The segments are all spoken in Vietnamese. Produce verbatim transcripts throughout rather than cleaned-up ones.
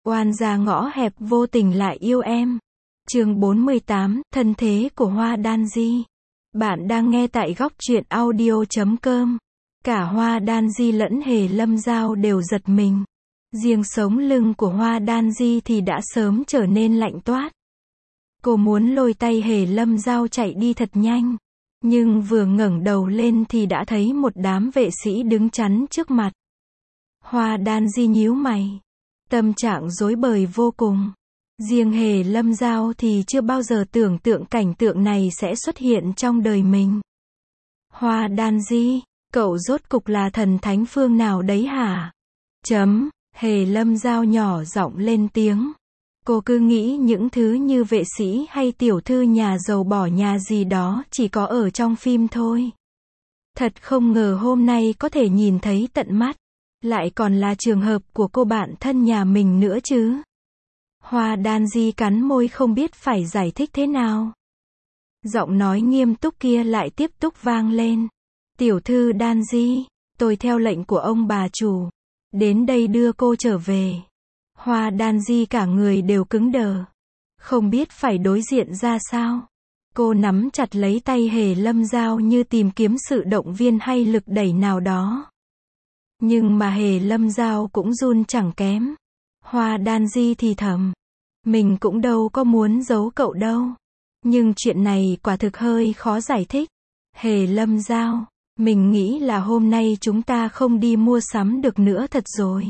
Oan gia ngõ hẹp vô tình lại yêu em. Chương bốn mươi tám, thân thế của Hoa Đan Di. Bạn đang nghe tại góc truyện audio chấm com. Cả Hoa Đan Di lẫn Hề Lâm Giao đều giật mình. Riêng sống lưng của Hoa Đan Di thì đã sớm trở nên lạnh toát. Cô muốn lôi tay Hề Lâm Giao chạy đi thật nhanh. Nhưng vừa ngẩng đầu lên thì đã thấy một đám vệ sĩ đứng chắn trước mặt. Hoa Đan Di nhíu mày. Tâm trạng rối bời vô cùng. Riêng Hề Lâm Giao thì chưa bao giờ tưởng tượng cảnh tượng này sẽ xuất hiện trong đời mình. Hoa Đan Di, cậu rốt cục là thần thánh phương nào đấy hả? Chấm, Hề Lâm Giao nhỏ giọng lên tiếng. Cô cứ nghĩ những thứ như vệ sĩ hay tiểu thư nhà giàu bỏ nhà gì đó chỉ có ở trong phim thôi. Thật không ngờ hôm nay có thể nhìn thấy tận mắt. Lại còn là trường hợp của cô bạn thân nhà mình nữa chứ. Hoa Đan Di cắn môi không biết phải giải thích thế nào. Giọng nói nghiêm túc kia lại tiếp tục vang lên. Tiểu thư Đan Di, tôi theo lệnh của ông bà chủ. Đến đây đưa cô trở về. Hoa Đan Di cả người đều cứng đờ. Không biết phải đối diện ra sao. Cô nắm chặt lấy tay Hề Lâm Giao như tìm kiếm sự động viên hay lực đẩy nào đó. Nhưng mà Hề Lâm Giao cũng run chẳng kém. Hoa Đan Di thì thầm. Mình cũng đâu có muốn giấu cậu đâu. Nhưng chuyện này quả thực hơi khó giải thích. Hề Lâm Giao, mình nghĩ là hôm nay chúng ta không đi mua sắm được nữa thật rồi.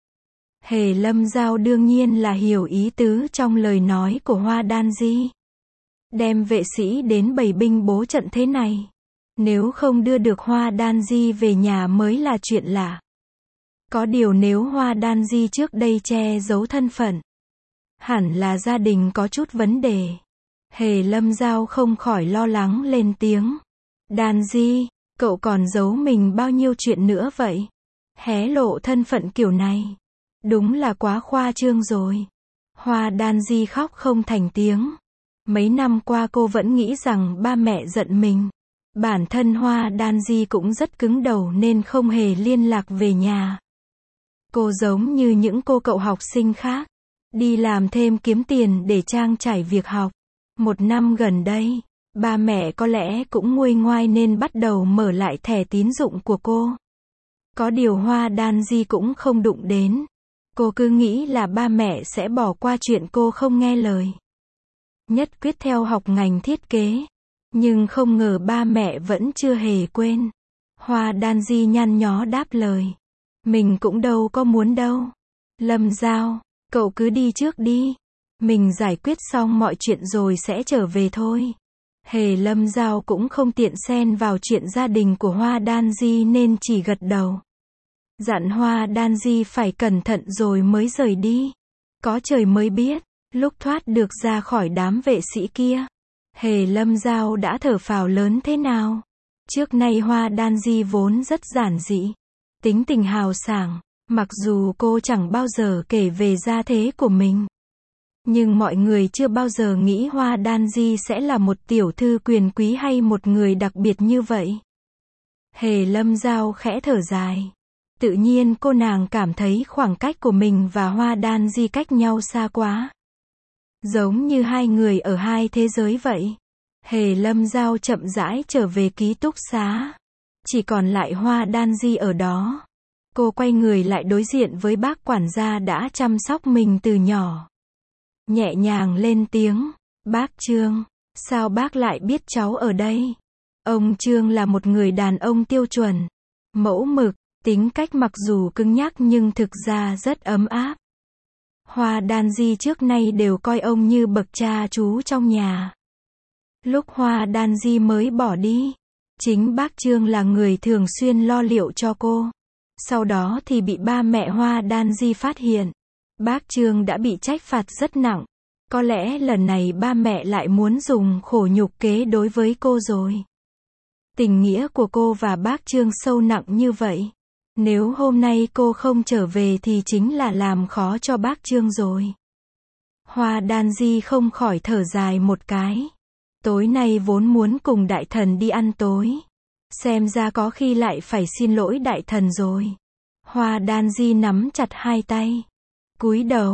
Hề Lâm Giao đương nhiên là hiểu ý tứ trong lời nói của Hoa Đan Di. Đem vệ sĩ đến bày binh bố trận thế này. Nếu không đưa được Hoa Đan Di về nhà mới là chuyện lạ. Có điều nếu Hoa Đan Di trước đây che giấu thân phận, hẳn là gia đình có chút vấn đề. Hề Lâm Giao không khỏi lo lắng lên tiếng. Đan Di, cậu còn giấu mình bao nhiêu chuyện nữa vậy? Hé lộ thân phận kiểu này. Đúng là quá khoa trương rồi. Hoa Đan Di khóc không thành tiếng. Mấy năm qua cô vẫn nghĩ rằng ba mẹ giận mình. Bản thân Hoa Đan Di cũng rất cứng đầu nên không hề liên lạc về nhà. Cô giống như những cô cậu học sinh khác. Đi làm thêm kiếm tiền để trang trải việc học. Một năm gần đây, ba mẹ có lẽ cũng nguôi ngoai nên bắt đầu mở lại thẻ tín dụng của cô. Có điều Hoa Đan Di cũng không đụng đến. Cô cứ nghĩ là ba mẹ sẽ bỏ qua chuyện cô không nghe lời. Nhất quyết theo học ngành thiết kế. Nhưng không ngờ ba mẹ vẫn chưa hề quên. Hoa Đan Di nhăn nhó đáp lời. Mình cũng đâu có muốn đâu. Lâm Giao, cậu cứ đi trước đi. Mình giải quyết xong mọi chuyện rồi sẽ trở về thôi. Hề Lâm Giao cũng không tiện xen vào chuyện gia đình của Hoa Đan Di nên chỉ gật đầu. Dặn Hoa Đan Di phải cẩn thận rồi mới rời đi. Có trời mới biết, lúc thoát được ra khỏi đám vệ sĩ kia, Hề Lâm Giao đã thở phào lớn thế nào. Trước nay Hoa Đan Di vốn rất giản dị, tính tình hào sảng, mặc dù cô chẳng bao giờ kể về gia thế của mình. Nhưng mọi người chưa bao giờ nghĩ Hoa Đan Di sẽ là một tiểu thư quyền quý hay một người đặc biệt như vậy. Hề Lâm Giao khẽ thở dài. Tự nhiên cô nàng cảm thấy khoảng cách của mình và Hoa Đan Di cách nhau xa quá. Giống như hai người ở hai thế giới vậy. Hề Lâm Giao chậm rãi trở về ký túc xá. Chỉ còn lại Hoa Đan Di ở đó. Cô quay người lại đối diện với bác quản gia đã chăm sóc mình từ nhỏ. Nhẹ nhàng lên tiếng. Bác Trương, sao bác lại biết cháu ở đây? Ông Trương là một người đàn ông tiêu chuẩn, mẫu mực, tính cách mặc dù cứng nhắc nhưng thực ra rất ấm áp. Hoa Đan Di trước nay đều coi ông như bậc cha chú trong nhà. Lúc Hoa Đan Di mới bỏ đi, chính bác Trương là người thường xuyên lo liệu cho cô. Sau đó thì bị ba mẹ Hoa Đan Di phát hiện. Bác Trương đã bị trách phạt rất nặng. Có lẽ lần này ba mẹ lại muốn dùng khổ nhục kế đối với cô rồi. Tình nghĩa của cô và bác Trương sâu nặng như vậy. Nếu hôm nay cô không trở về thì chính là làm khó cho bác Trương rồi. Hoa Đan Di không khỏi thở dài một cái. Tối nay vốn muốn cùng đại thần đi ăn tối. Xem ra có khi lại phải xin lỗi đại thần rồi. Hoa Đan Di nắm chặt hai tay. Cúi đầu.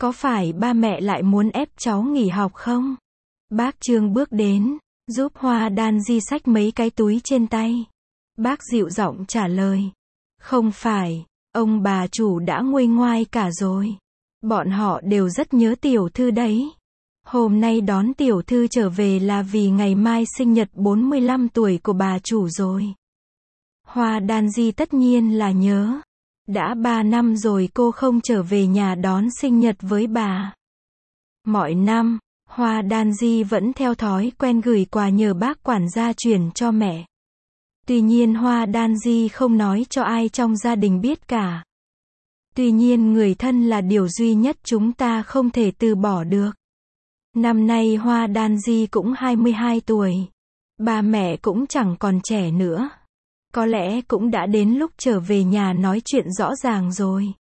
Có phải ba mẹ lại muốn ép cháu nghỉ học không? Bác Trương bước đến, giúp Hoa Đan Di xách mấy cái túi trên tay. Bác dịu giọng trả lời. Không phải, ông bà chủ đã nguôi ngoai cả rồi. Bọn họ đều rất nhớ tiểu thư đấy. Hôm nay đón tiểu thư trở về là vì ngày mai sinh nhật bốn mươi lăm tuổi của bà chủ rồi. Hoa Đan Di tất nhiên là nhớ. Đã ba năm rồi cô không trở về nhà đón sinh nhật với bà. Mọi năm, Hoa Đan Di vẫn theo thói quen gửi quà nhờ bác quản gia chuyển cho mẹ. Tuy nhiên Hoa Đan Di không nói cho ai trong gia đình biết cả. Tuy nhiên người thân là điều duy nhất chúng ta không thể từ bỏ được. Năm nay Hoa Đan Di cũng hai mươi hai tuổi. Ba mẹ cũng chẳng còn trẻ nữa. Có lẽ cũng đã đến lúc trở về nhà nói chuyện rõ ràng rồi.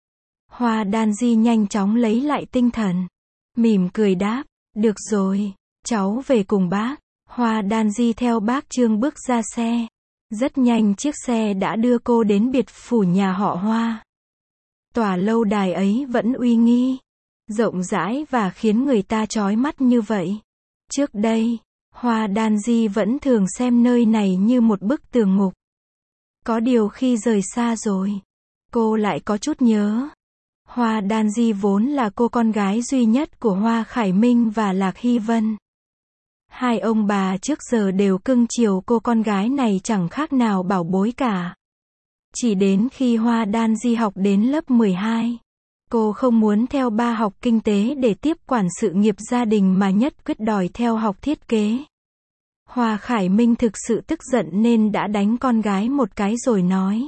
Hoa Đan Di nhanh chóng lấy lại tinh thần. Mỉm cười đáp, được rồi, cháu về cùng bác. Hoa Đan Di theo bác Trương bước ra xe. Rất nhanh chiếc xe đã đưa cô đến biệt phủ nhà họ Hoa. Tòa lâu đài ấy vẫn uy nghi, rộng rãi và khiến người ta chói mắt như vậy. Trước đây, Hoa Đan Di vẫn thường xem nơi này như một bức tường ngục. Có điều khi rời xa rồi, cô lại có chút nhớ. Hoa Đan Di vốn là cô con gái duy nhất của Hoa Khải Minh và Lạc Hy Vân. Hai ông bà trước giờ đều cưng chiều cô con gái này chẳng khác nào bảo bối cả. Chỉ đến khi Hoa Đan Di học đến lớp mười hai, cô không muốn theo ba học kinh tế để tiếp quản sự nghiệp gia đình mà nhất quyết đòi theo học thiết kế. Hoa Khải Minh thực sự tức giận nên đã đánh con gái một cái rồi nói.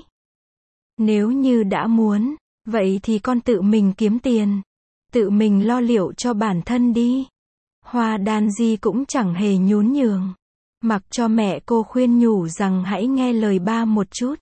Nếu như đã muốn, vậy thì con tự mình kiếm tiền, tự mình lo liệu cho bản thân đi. Hoa Đan Di cũng chẳng hề nhún nhường, mặc cho mẹ cô khuyên nhủ rằng hãy nghe lời ba một chút.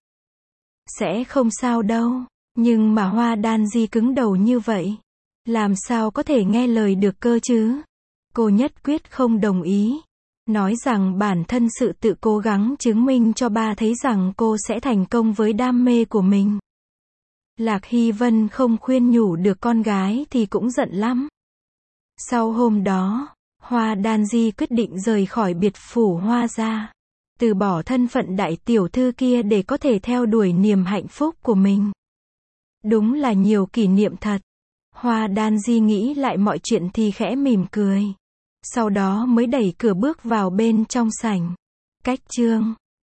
Sẽ không sao đâu, nhưng mà Hoa Đan Di cứng đầu như vậy, làm sao có thể nghe lời được cơ chứ? Cô nhất quyết không đồng ý, nói rằng bản thân sự tự cố gắng chứng minh cho ba thấy rằng cô sẽ thành công với đam mê của mình. Lạc Hy Vân không khuyên nhủ được con gái thì cũng giận lắm. Sau hôm đó, Hoa Đan Di quyết định rời khỏi biệt phủ Hoa gia, từ bỏ thân phận đại tiểu thư kia để có thể theo đuổi niềm hạnh phúc của mình. Đúng là nhiều kỷ niệm thật. Hoa Đan Di nghĩ lại mọi chuyện thì khẽ mỉm cười. Sau đó mới đẩy cửa bước vào bên trong sảnh. Cách chương